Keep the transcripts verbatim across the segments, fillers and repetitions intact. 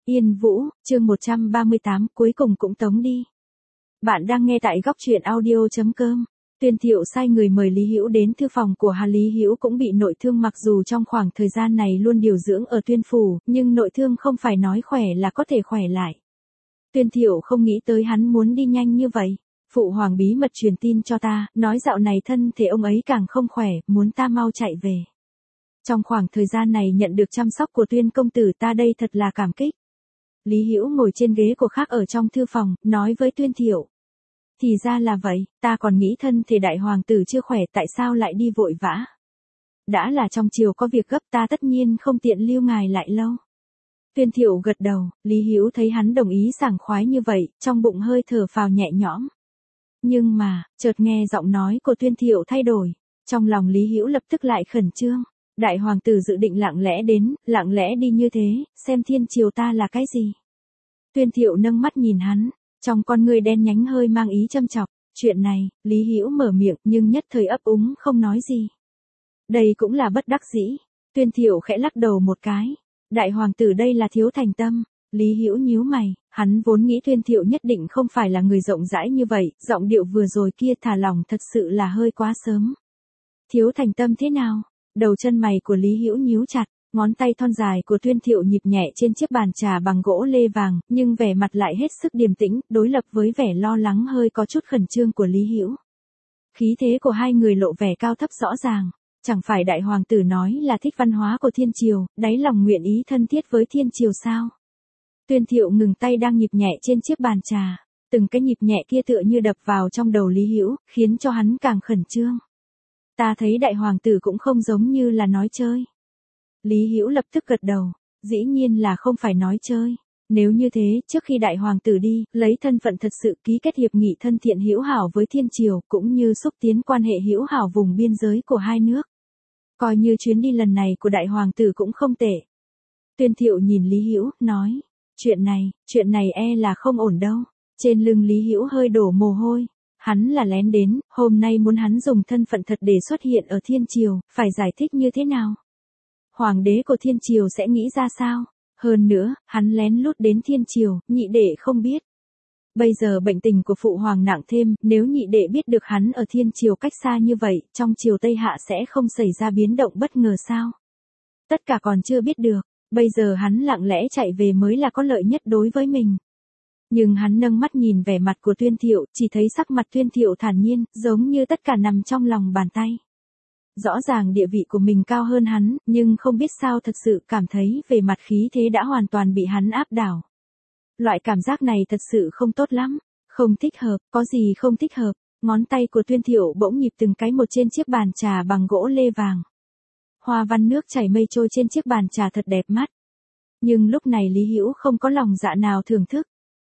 Yên Vũ, chương một trăm ba mươi tám, cuối cùng cũng tống đi. Bạn đang nghe tại góc truyện audio chấm com. Tuyên Thiệu sai người mời Lý Hữu đến thư phòng của Hà. Lý Hữu cũng bị nội thương, mặc dù trong khoảng thời gian này luôn điều dưỡng ở Tuyên phủ, nhưng nội thương không phải nói khỏe là có thể khỏe lại. Tuyên Thiệu không nghĩ tới hắn muốn đi nhanh như vậy. Phụ hoàng bí mật truyền tin cho ta, nói dạo này thân thể ông ấy càng không khỏe, muốn ta mau chạy về. Trong khoảng thời gian này nhận được chăm sóc của Tuyên công tử, ta đây thật là cảm kích. Lý Hữu ngồi trên ghế của khác ở trong thư phòng, nói với Tuyên Thiệu. Thì ra là vậy, ta còn nghĩ thân thể đại hoàng tử chưa khỏe, tại sao lại đi vội vã. Đã là trong triều có việc gấp, ta tất nhiên không tiện lưu ngài lại lâu. Tuyên Thiệu gật đầu, Lý Hữu thấy hắn đồng ý sảng khoái như vậy, trong bụng hơi thở phào nhẹ nhõm. Nhưng mà, chợt nghe giọng nói của Tuyên Thiệu thay đổi, trong lòng Lý Hữu lập tức lại khẩn trương. Đại hoàng tử dự định lặng lẽ đến, lặng lẽ đi như thế, xem thiên triều ta là cái gì. Tuyên Thiệu nâng mắt nhìn hắn, trong con ngươi đen nhánh hơi mang ý châm chọc. Chuyện này, Lý Hữu mở miệng nhưng nhất thời ấp úng không nói gì. Đây cũng là bất đắc dĩ. Tuyên Thiệu khẽ lắc đầu một cái. Đại hoàng tử đây là thiếu thành tâm. Lý Hữu nhíu mày, hắn vốn nghĩ Tuyên Thiệu nhất định không phải là người rộng rãi như vậy, giọng điệu vừa rồi kia thả lỏng thật sự là hơi quá sớm. Thiếu thành tâm thế nào? Đầu chân mày của Lý Hữu nhíu chặt, ngón tay thon dài của Tuyên Thiệu nhịp nhẹ trên chiếc bàn trà bằng gỗ lê vàng, nhưng vẻ mặt lại hết sức điềm tĩnh, đối lập với vẻ lo lắng hơi có chút khẩn trương của Lý Hữu. Khí thế của hai người lộ vẻ cao thấp rõ ràng, chẳng phải đại hoàng tử nói là thích văn hóa của thiên triều, đáy lòng nguyện ý thân thiết với thiên triều sao? Tuyên Thiệu ngừng tay đang nhịp nhẹ trên chiếc bàn trà, từng cái nhịp nhẹ kia tựa như đập vào trong đầu Lý Hữu, khiến cho hắn càng khẩn trương. Ta thấy đại hoàng tử cũng không giống như là nói chơi. Lý Hữu lập tức gật đầu, dĩ nhiên là không phải nói chơi. Nếu như thế, trước khi đại hoàng tử đi, lấy thân phận thật sự ký kết hiệp nghị thân thiện hữu hảo với thiên triều, cũng như xúc tiến quan hệ hữu hảo vùng biên giới của hai nước. Coi như chuyến đi lần này của đại hoàng tử cũng không tệ. Tuyên Thiệu nhìn Lý Hữu, nói, chuyện này, chuyện này e là không ổn đâu. Trên lưng Lý Hữu hơi đổ mồ hôi. Hắn là lén đến, hôm nay muốn hắn dùng thân phận thật để xuất hiện ở thiên triều, phải giải thích như thế nào? Hoàng đế của thiên triều sẽ nghĩ ra sao? Hơn nữa, hắn lén lút đến thiên triều, nhị đệ không biết. Bây giờ bệnh tình của phụ hoàng nặng thêm, nếu nhị đệ biết được hắn ở thiên triều cách xa như vậy, trong triều Tây Hạ sẽ không xảy ra biến động bất ngờ sao? Tất cả còn chưa biết được, bây giờ hắn lặng lẽ chạy về mới là có lợi nhất đối với mình. Nhưng hắn nâng mắt nhìn vẻ mặt của Tuyên Thiệu, chỉ thấy sắc mặt Tuyên Thiệu thản nhiên, giống như tất cả nằm trong lòng bàn tay. Rõ ràng địa vị của mình cao hơn hắn, nhưng không biết sao thật sự cảm thấy về mặt khí thế đã hoàn toàn bị hắn áp đảo. Loại cảm giác này thật sự không tốt lắm, không thích hợp, có gì không thích hợp. Ngón tay của Tuyên Thiệu bỗng nhịp từng cái một trên chiếc bàn trà bằng gỗ lê vàng. Hoa văn nước chảy mây trôi trên chiếc bàn trà thật đẹp mắt. Nhưng lúc này Lý Hữu không có lòng dạ nào thưởng thức.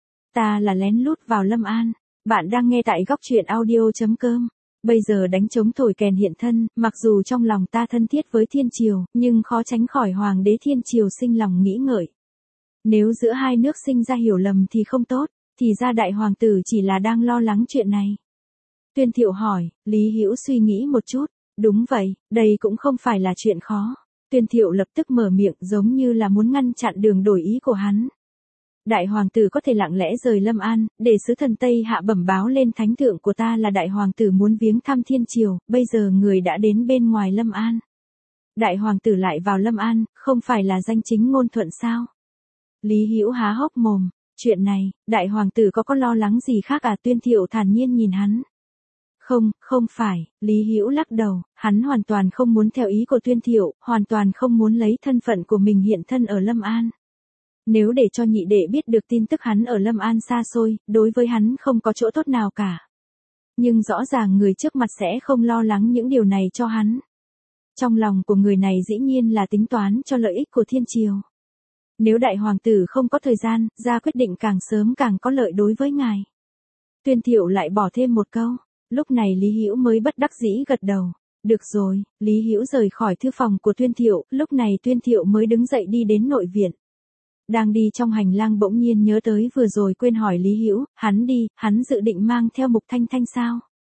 Ta là lén lút vào Lâm An. Bạn đang nghe tại góc truyện audio chấm com. Bây giờ đánh trống thổi kèn hiện thân, mặc dù trong lòng ta thân thiết với thiên triều, nhưng khó tránh khỏi hoàng đế thiên triều sinh lòng nghĩ ngợi. Nếu giữa hai nước sinh ra hiểu lầm thì không tốt, thì ra đại hoàng tử chỉ là đang lo lắng chuyện này. Tuyên Thiệu hỏi, Lý Hữu suy nghĩ một chút, đúng vậy, đây cũng không phải là chuyện khó. Tuyên Thiệu lập tức mở miệng giống như là muốn ngăn chặn đường đổi ý của hắn. Đại hoàng tử có thể lặng lẽ rời Lâm An, để sứ thần Tây Hạ bẩm báo lên thánh thượng của ta là đại hoàng tử muốn viếng thăm thiên triều, bây giờ người đã đến bên ngoài Lâm An. Đại hoàng tử lại vào Lâm An, không phải là danh chính ngôn thuận sao? Lý Hữu há hốc mồm, chuyện này, đại hoàng tử có có lo lắng gì khác à? Tuyên Thiệu thản nhiên nhìn hắn. Không, không phải, Lý Hữu lắc đầu, hắn hoàn toàn không muốn theo ý của Tuyên Thiệu, hoàn toàn không muốn lấy thân phận của mình hiện thân ở Lâm An. Nếu để cho nhị đệ biết được tin tức hắn ở Lâm An xa xôi, đối với hắn không có chỗ tốt nào cả. Nhưng rõ ràng người trước mặt sẽ không lo lắng những điều này cho hắn. Trong lòng của người này dĩ nhiên là tính toán cho lợi ích của thiên triều. Nếu đại hoàng tử không có thời gian, ra quyết định càng sớm càng có lợi đối với ngài. Tuyên Thiệu lại bỏ thêm một câu, lúc này Lý Hữu mới bất đắc dĩ gật đầu. Được rồi, Lý Hữu rời khỏi thư phòng của Tuyên Thiệu, lúc này Tuyên Thiệu mới đứng dậy đi đến nội viện. Đang đi trong hành lang bỗng nhiên nhớ tới vừa rồi quên hỏi Lý Hữu, hắn đi, hắn dự định mang theo Mục Thanh Thanh sao?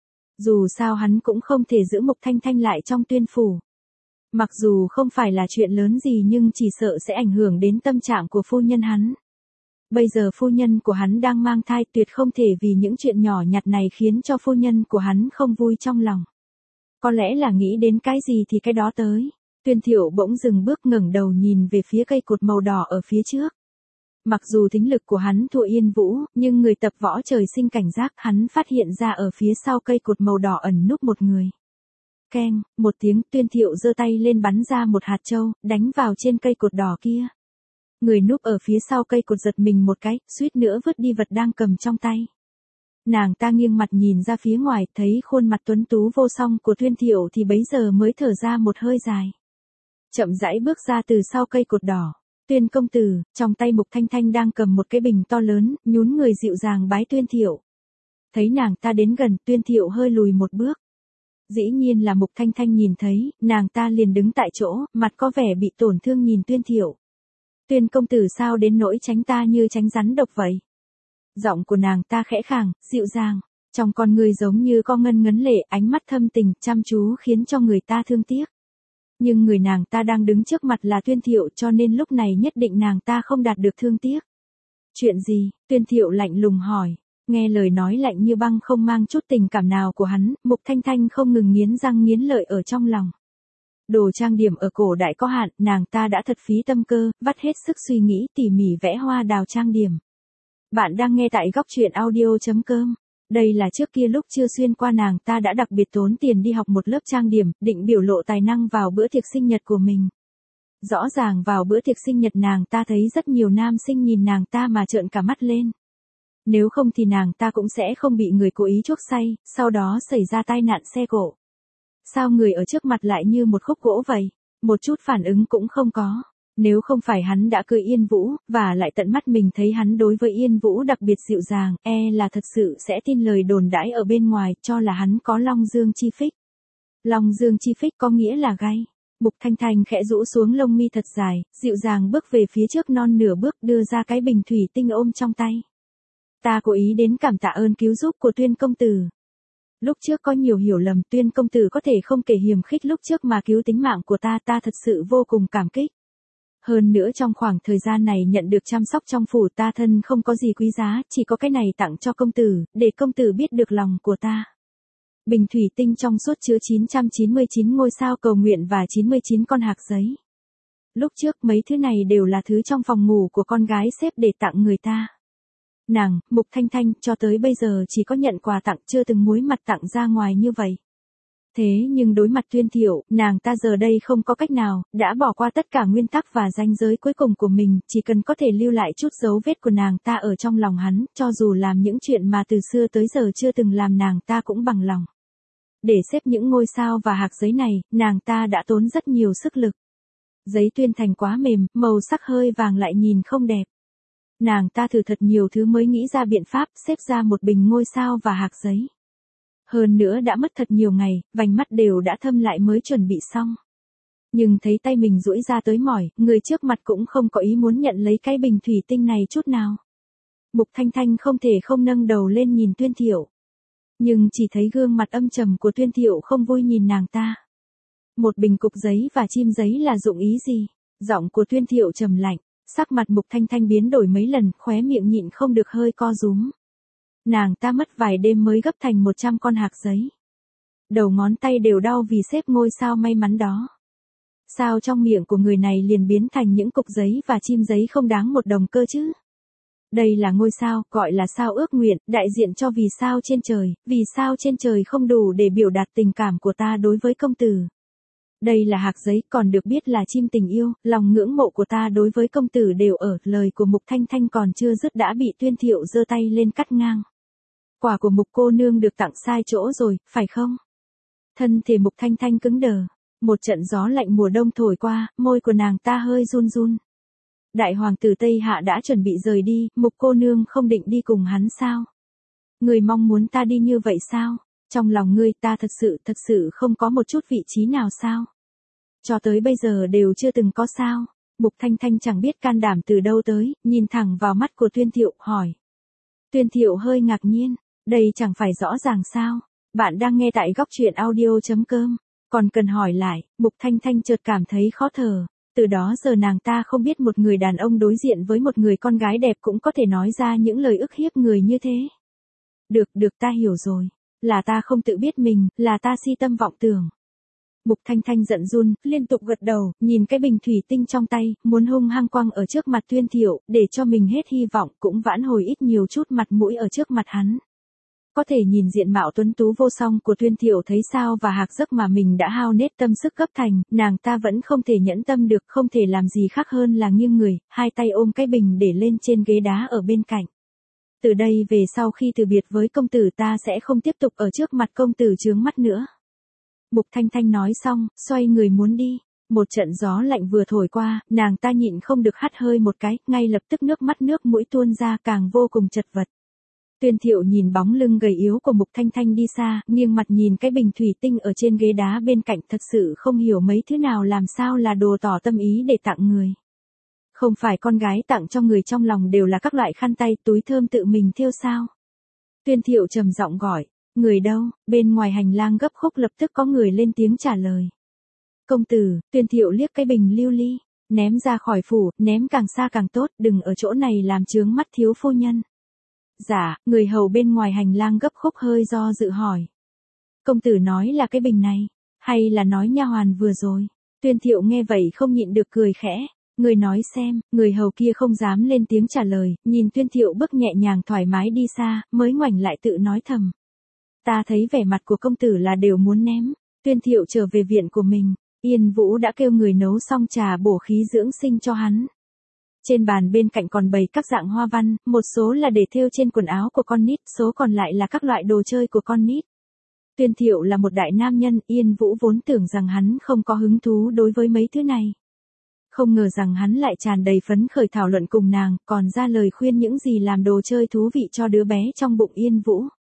Dù sao hắn cũng không thể giữ Mục Thanh Thanh lại trong Tuyên phủ. Mặc dù không phải là chuyện lớn gì nhưng chỉ sợ sẽ ảnh hưởng đến tâm trạng của phu nhân hắn. Bây giờ phu nhân của hắn đang mang thai, tuyệt không thể vì những chuyện nhỏ nhặt này khiến cho phu nhân của hắn không vui trong lòng. Có lẽ là nghĩ đến cái gì thì cái đó tới. Tuyên Thiệu bỗng dừng bước, ngẩng đầu nhìn về phía cây cột màu đỏ ở phía trước. Mặc dù thính lực của hắn thua Yên Vũ, nhưng người tập võ trời sinh cảnh giác, hắn phát hiện ra ở phía sau cây cột màu đỏ ẩn núp một người. Keng, một tiếng, Tuyên Thiệu giơ tay lên bắn ra một hạt châu, đánh vào trên cây cột đỏ kia. Người núp ở phía sau cây cột giật mình một cái, suýt nữa vứt đi vật đang cầm trong tay. Nàng ta nghiêng mặt nhìn ra phía ngoài, thấy khuôn mặt tuấn tú vô song của Tuyên Thiệu thì bấy giờ mới thở ra một hơi dài. Chậm rãi bước ra từ sau cây cột đỏ. Tuyên công tử, trong tay Mục Thanh Thanh đang cầm một cái bình to lớn, nhún người dịu dàng bái Tuyên Thiệu. Thấy nàng ta đến gần, Tuyên Thiệu hơi lùi một bước. Dĩ nhiên là Mục Thanh Thanh nhìn thấy, nàng ta liền đứng tại chỗ, mặt có vẻ bị tổn thương nhìn Tuyên Thiệu. Tuyên công tử sao đến nỗi tránh ta như tránh rắn độc vậy? Giọng của nàng ta khẽ khàng, dịu dàng, trong con người giống như có ngân ngấn lệ, ánh mắt thâm tình, chăm chú khiến cho người ta thương tiếc. Nhưng người nàng ta đang đứng trước mặt là Tuyên Thiệu, cho nên lúc này nhất định nàng ta không đạt được thương tiếc. Chuyện gì? Tuyên Thiệu lạnh lùng hỏi. Nghe lời nói lạnh như băng không mang chút tình cảm nào của hắn, Mục Thanh Thanh không ngừng nghiến răng nghiến lợi ở trong lòng. Đồ trang điểm ở cổ đại có hạn, nàng ta đã thật phí tâm cơ, vắt hết sức suy nghĩ tỉ mỉ vẽ hoa đào trang điểm. Bạn đang nghe tại góc truyện audio chấm com. Đây là trước kia lúc chưa xuyên qua nàng ta đã đặc biệt tốn tiền đi học một lớp trang điểm, định biểu lộ tài năng vào bữa tiệc sinh nhật của mình. Rõ ràng vào bữa tiệc sinh nhật nàng ta thấy rất nhiều nam sinh nhìn nàng ta mà trợn cả mắt lên. Nếu không thì nàng ta cũng sẽ không bị người cố ý chuốc say, sau đó xảy ra tai nạn xe cộ. Sao người ở trước mặt lại như một khúc gỗ vậy? Một chút phản ứng cũng không có. Nếu không phải hắn đã cưới Yên Vũ, và lại tận mắt mình thấy hắn đối với Yên Vũ đặc biệt dịu dàng, e là thật sự sẽ tin lời đồn đãi ở bên ngoài, cho là hắn có Long Dương chi phích. Long Dương chi phích có nghĩa là gai. Mục Thanh Thanh khẽ rũ xuống lông mi thật dài, dịu dàng bước về phía trước non nửa bước, đưa ra cái bình thủy tinh ôm trong tay. Ta cố ý đến cảm tạ ơn cứu giúp của Tuyên công tử. Lúc trước có nhiều hiểu lầm, Tuyên công tử có thể không kể hiềm khích lúc trước mà cứu tính mạng của ta, ta thật sự vô cùng cảm kích. Hơn nữa trong khoảng thời gian này nhận được chăm sóc trong phủ, ta thân không có gì quý giá, chỉ có cái này tặng cho công tử, để công tử biết được lòng của ta. Bình thủy tinh trong suốt chứa chín trăm chín mươi chín ngôi sao cầu nguyện và chín mươi chín con hạc giấy. Lúc trước mấy thứ này đều là thứ trong phòng ngủ của con gái xếp để tặng người ta. Nàng, Mục Thanh Thanh, cho tới bây giờ chỉ có nhận quà tặng, chưa từng muối mặt tặng ra ngoài như vậy. Thế nhưng đối mặt Tuyên Thiệu, nàng ta giờ đây không có cách nào, đã bỏ qua tất cả nguyên tắc và ranh giới cuối cùng của mình, chỉ cần có thể lưu lại chút dấu vết của nàng ta ở trong lòng hắn, cho dù làm những chuyện mà từ xưa tới giờ chưa từng làm nàng ta cũng bằng lòng. Để xếp những ngôi sao và hạc giấy này, nàng ta đã tốn rất nhiều sức lực. Giấy tuyên thành quá mềm, màu sắc hơi vàng lại nhìn không đẹp. Nàng ta thử thật nhiều thứ mới nghĩ ra biện pháp xếp ra một bình ngôi sao và hạc giấy. Hơn nữa đã mất thật nhiều ngày, vành mắt đều đã thâm lại mới chuẩn bị xong. Nhưng thấy tay mình duỗi ra tới mỏi, người trước mặt cũng không có ý muốn nhận lấy cái bình thủy tinh này chút nào. Mục Thanh Thanh không thể không nâng đầu lên nhìn Tuyên Thiệu. Nhưng chỉ thấy gương mặt âm trầm của Tuyên Thiệu không vui nhìn nàng ta. Một bình cục giấy và chim giấy là dụng ý gì? Giọng của Tuyên Thiệu trầm lạnh, sắc mặt Mục Thanh Thanh biến đổi mấy lần, khóe miệng nhịn không được hơi co rúm. Nàng ta mất vài đêm mới gấp thành một trăm con hạc giấy. Đầu ngón tay đều đau vì xếp ngôi sao may mắn đó. Sao trong miệng của người này liền biến thành những cục giấy và chim giấy không đáng một đồng cơ chứ? Đây là ngôi sao, gọi là sao ước nguyện, đại diện cho vì sao trên trời, vì sao trên trời không đủ để biểu đạt tình cảm của ta đối với công tử. Đây là hạc giấy, còn được biết là chim tình yêu, lòng ngưỡng mộ của ta đối với công tử đều ở, lời của Mục Thanh Thanh còn chưa dứt đã bị Tuyên Thiệu giơ tay lên cắt ngang. Quà của Mục cô nương được tặng sai chỗ rồi, phải không? Thân thể Mục Thanh Thanh cứng đờ, một trận gió lạnh mùa đông thổi qua, môi của nàng ta hơi run run. Đại hoàng tử Tây Hạ đã chuẩn bị rời đi, Mục cô nương không định đi cùng hắn sao? Người mong muốn ta đi như vậy sao? Trong lòng ngươi ta thật sự, thật sự không có một chút vị trí nào sao? Cho tới bây giờ đều chưa từng có sao? Mục Thanh Thanh chẳng biết can đảm từ đâu tới, nhìn thẳng vào mắt của Tuyên Thiệu, hỏi. Tuyên Thiệu hơi ngạc nhiên, đây chẳng phải rõ ràng sao? Bạn đang nghe tại góc truyện audio chấm com, còn cần hỏi lại, Mục Thanh Thanh chợt cảm thấy khó thở. Từ đó giờ nàng ta không biết một người đàn ông đối diện với một người con gái đẹp cũng có thể nói ra những lời ức hiếp người như thế. Được, được ta hiểu rồi. Là ta không tự biết mình, là ta si tâm vọng tưởng. Mục Thanh Thanh giận run, liên tục gật đầu, nhìn cái bình thủy tinh trong tay, muốn hung hăng quăng ở trước mặt Tuyên Thiệu, để cho mình hết hy vọng cũng vãn hồi ít nhiều chút mặt mũi ở trước mặt hắn. Có thể nhìn diện mạo tuấn tú vô song của Tuyên Thiệu thấy sao và hạc giấc mà mình đã hao nết tâm sức gấp thành, nàng ta vẫn không thể nhẫn tâm được, không thể làm gì khác hơn là nghiêng người, hai tay ôm cái bình để lên trên ghế đá ở bên cạnh. Từ đây về sau khi từ biệt với công tử ta sẽ không tiếp tục ở trước mặt công tử chướng mắt nữa. Mục Thanh Thanh nói xong, xoay người muốn đi. Một trận gió lạnh vừa thổi qua, nàng ta nhịn không được hắt hơi một cái, ngay lập tức nước mắt nước mũi tuôn ra càng vô cùng chật vật. Tuyên Thiệu nhìn bóng lưng gầy yếu của Mục Thanh Thanh đi xa, nghiêng mặt nhìn cái bình thủy tinh ở trên ghế đá bên cạnh, thật sự không hiểu mấy thứ nào làm sao là đồ tỏ tâm ý để tặng người. Không phải con gái tặng cho người trong lòng đều là các loại khăn tay, túi thơm tự mình thêu sao? Tuyên Thiệu trầm giọng gọi, người đâu? Bên ngoài hành lang gấp khúc lập tức có người lên tiếng trả lời. Công tử. Tuyên Thiệu liếc cái bình lưu ly, ném ra khỏi phủ, ném càng xa càng tốt, đừng ở chỗ này làm chướng mắt thiếu phu nhân. Dạ, người hầu bên ngoài hành lang gấp khúc hơi do dự hỏi. Công tử nói là cái bình này, hay là nói nha hoàn vừa rồi? Tuyên Thiệu nghe vậy không nhịn được cười khẽ. Người nói xem, người hầu kia không dám lên tiếng trả lời, nhìn Tuyên Thiệu bước nhẹ nhàng thoải mái đi xa, mới ngoảnh lại tự nói thầm. Ta thấy vẻ mặt của công tử là đều muốn ném. Tuyên Thiệu trở về viện của mình, Yên Vũ đã kêu người nấu xong trà bổ khí dưỡng sinh cho hắn. Trên bàn bên cạnh còn bày các dạng hoa văn, một số là để thêu trên quần áo của con nít, số còn lại là các loại đồ chơi của con nít. Tuyên Thiệu là một đại nam nhân, Yên Vũ vốn tưởng rằng hắn không có hứng thú đối với mấy thứ này. Không ngờ rằng hắn lại tràn đầy phấn khởi thảo luận cùng nàng, còn ra lời khuyên những gì làm đồ chơi thú vị cho đứa bé trong bụng Yên Vũ.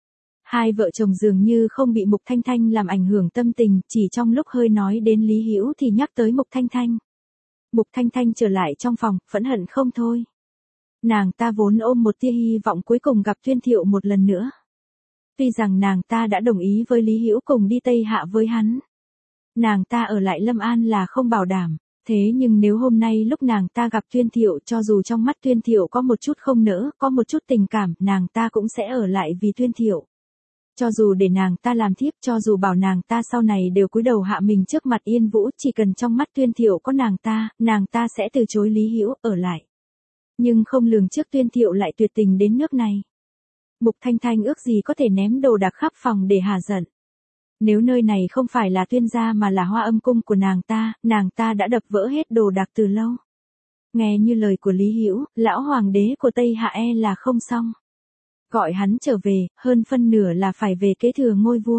Hai vợ chồng dường như không bị Mục Thanh Thanh làm ảnh hưởng tâm tình, chỉ trong lúc hơi nói đến Lý Hữu thì nhắc tới Mục Thanh Thanh. Mục Thanh Thanh trở lại trong phòng, phẫn hận không thôi. Nàng ta vốn ôm một tia hy vọng cuối cùng gặp Tuyên Thiệu một lần nữa. Tuy rằng nàng ta đã đồng ý với Lý Hữu cùng đi Tây Hạ với hắn. Nàng ta ở lại Lâm An là không bảo đảm. Thế nhưng nếu hôm nay lúc nàng ta gặp Tuyên Thiệu, cho dù trong mắt Tuyên Thiệu có một chút không nỡ, có một chút tình cảm, nàng ta cũng sẽ ở lại vì Tuyên Thiệu. Cho dù để nàng ta làm thiếp, cho dù bảo nàng ta sau này đều cúi đầu hạ mình trước mặt Yên Vũ, chỉ cần trong mắt Tuyên Thiệu có nàng ta, nàng ta sẽ từ chối Lý Hữu, ở lại. Nhưng không lường trước Tuyên Thiệu lại tuyệt tình đến nước này. Mục Thanh Thanh ước gì có thể ném đồ đạc khắp phòng để hả giận. Nếu nơi này không phải là Tuyên gia mà là Hoa Âm cung của nàng ta, nàng ta đã đập vỡ hết đồ đạc từ lâu. Nghe như lời của Lý Hữu, lão hoàng đế của Tây Hạ e là không xong. Gọi hắn trở về, hơn phân nửa là phải về kế thừa ngôi vua.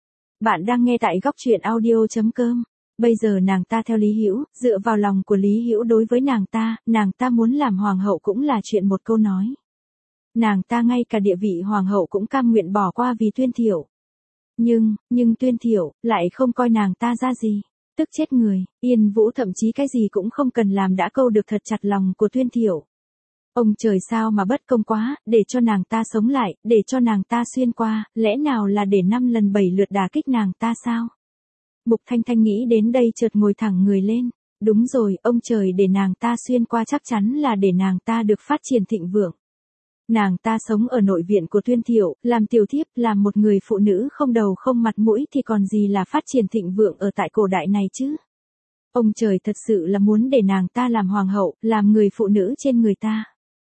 Bạn đang nghe tại góc truyện audio chấm com. Bây giờ nàng ta theo Lý Hữu, dựa vào lòng của Lý Hữu đối với nàng ta, nàng ta muốn làm hoàng hậu cũng là chuyện một câu nói. Nàng ta ngay cả địa vị hoàng hậu cũng cam nguyện bỏ qua vì Tuyên Thiệu. Nhưng, nhưng Tuyên Thiệu, lại không coi nàng ta ra gì. Tức chết người, Yên Vũ thậm chí cái gì cũng không cần làm đã câu được thật chặt lòng của Tuyên Thiệu. Ông trời sao mà bất công quá, để cho nàng ta sống lại, để cho nàng ta xuyên qua, lẽ nào là để năm lần bảy lượt đả kích nàng ta sao? Mục Thanh Thanh nghĩ đến đây chợt ngồi thẳng người lên. Đúng rồi, ông trời để nàng ta xuyên qua chắc chắn là để nàng ta được phát triển thịnh vượng. Nàng ta sống ở nội viện của Tuyên Thiệu, làm tiểu thiếp, làm một người phụ nữ không đầu không mặt mũi thì còn gì là phát triển thịnh vượng ở tại cổ đại này chứ. Ông trời thật sự là muốn để nàng ta làm hoàng hậu, làm người phụ nữ trên người ta.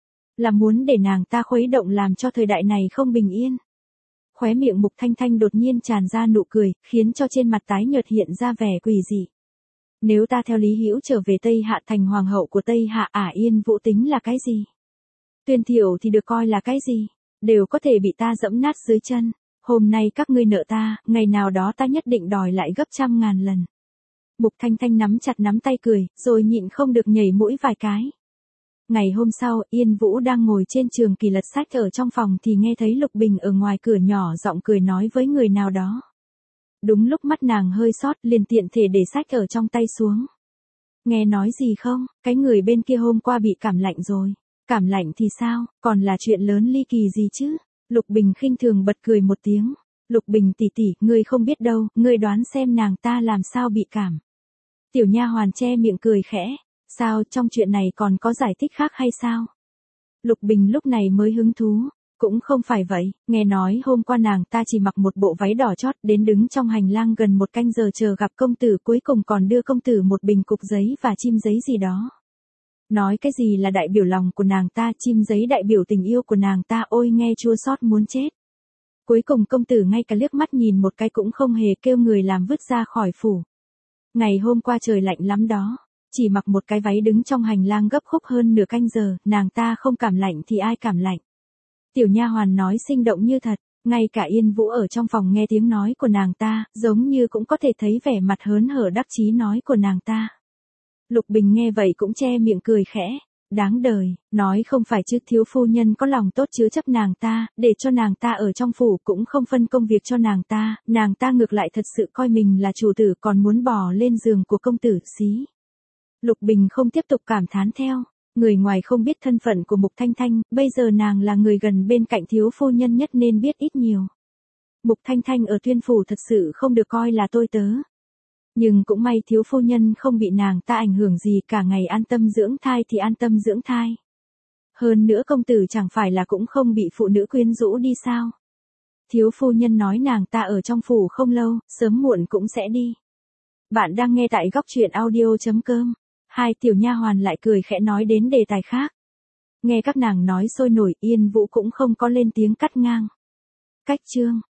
Là muốn để nàng ta khuấy động làm cho thời đại này không bình yên. Khóe miệng Mục Thanh Thanh đột nhiên tràn ra nụ cười, khiến cho trên mặt tái nhợt hiện ra vẻ quỷ dị. Nếu ta theo Lý Hữu trở về Tây Hạ thành hoàng hậu của Tây Hạ, ả Yên Vũ tính là cái gì? Tuyên Thiệu thì được coi là cái gì? Đều có thể bị ta dẫm nát dưới chân. Hôm nay các ngươi nợ ta, ngày nào đó ta nhất định đòi lại gấp trăm ngàn lần. Mục Thanh Thanh nắm chặt nắm tay cười, rồi nhịn không được nhảy mũi vài cái. Ngày hôm sau, Yên Vũ đang ngồi trên trường kỳ lật sách ở trong phòng thì nghe thấy Lục Bình ở ngoài cửa nhỏ giọng cười nói với người nào đó. Đúng lúc mắt nàng hơi sót, liền tiện thể để sách ở trong tay xuống. Nghe nói gì không, cái người bên kia hôm qua bị cảm lạnh rồi. Cảm lạnh thì sao, còn là chuyện lớn ly kỳ gì chứ? Lục Bình khinh thường bật cười một tiếng. Lục Bình tỷ tỷ, ngươi không biết đâu, ngươi đoán xem nàng ta làm sao bị cảm. Tiểu nha hoàn che miệng cười khẽ, sao trong chuyện này còn có giải thích khác hay sao? Lục Bình lúc này mới hứng thú, cũng không phải vậy, nghe nói hôm qua nàng ta chỉ mặc một bộ váy đỏ chót đến đứng trong hành lang gần một canh giờ chờ gặp công tử, cuối cùng còn đưa công tử một bình cục giấy và chim giấy gì đó. Nói cái gì là đại biểu lòng của nàng ta, chim giấy đại biểu tình yêu của nàng ta, ôi nghe chua xót muốn chết. Cuối cùng công tử ngay cả liếc mắt nhìn một cái cũng không hề, kêu người làm vứt ra khỏi phủ. Ngày hôm qua trời lạnh lắm đó, chỉ mặc một cái váy đứng trong hành lang gấp khúc hơn nửa canh giờ, nàng ta không cảm lạnh thì ai cảm lạnh. Tiểu nha hoàn nói sinh động như thật, ngay cả Yên Vũ ở trong phòng nghe tiếng nói của nàng ta, giống như cũng có thể thấy vẻ mặt hớn hở đắc chí nói của nàng ta. Lục Bình nghe vậy cũng che miệng cười khẽ, đáng đời, nói không phải chứ thiếu phu nhân có lòng tốt chứa chấp nàng ta, để cho nàng ta ở trong phủ cũng không phân công việc cho nàng ta, nàng ta ngược lại thật sự coi mình là chủ tử còn muốn bò lên giường của công tử, xí. Lục Bình không tiếp tục cảm thán theo, người ngoài không biết thân phận của Mục Thanh Thanh, bây giờ nàng là người gần bên cạnh thiếu phu nhân nhất nên biết ít nhiều. Mục Thanh Thanh ở Tuyên phủ thật sự không được coi là tôi tớ. Nhưng cũng may thiếu phu nhân không bị nàng ta ảnh hưởng gì, cả ngày an tâm dưỡng thai thì an tâm dưỡng thai. Hơn nữa công tử chẳng phải là cũng không bị phụ nữ quyến rũ đi sao. Thiếu phu nhân nói nàng ta ở trong phủ không lâu, sớm muộn cũng sẽ đi. Bạn đang nghe tại góc truyện audio chấm com. Hai tiểu nha hoàn lại cười khẽ nói đến đề tài khác. Nghe các nàng nói sôi nổi, Yên Vũ cũng không có lên tiếng cắt ngang. Cách chương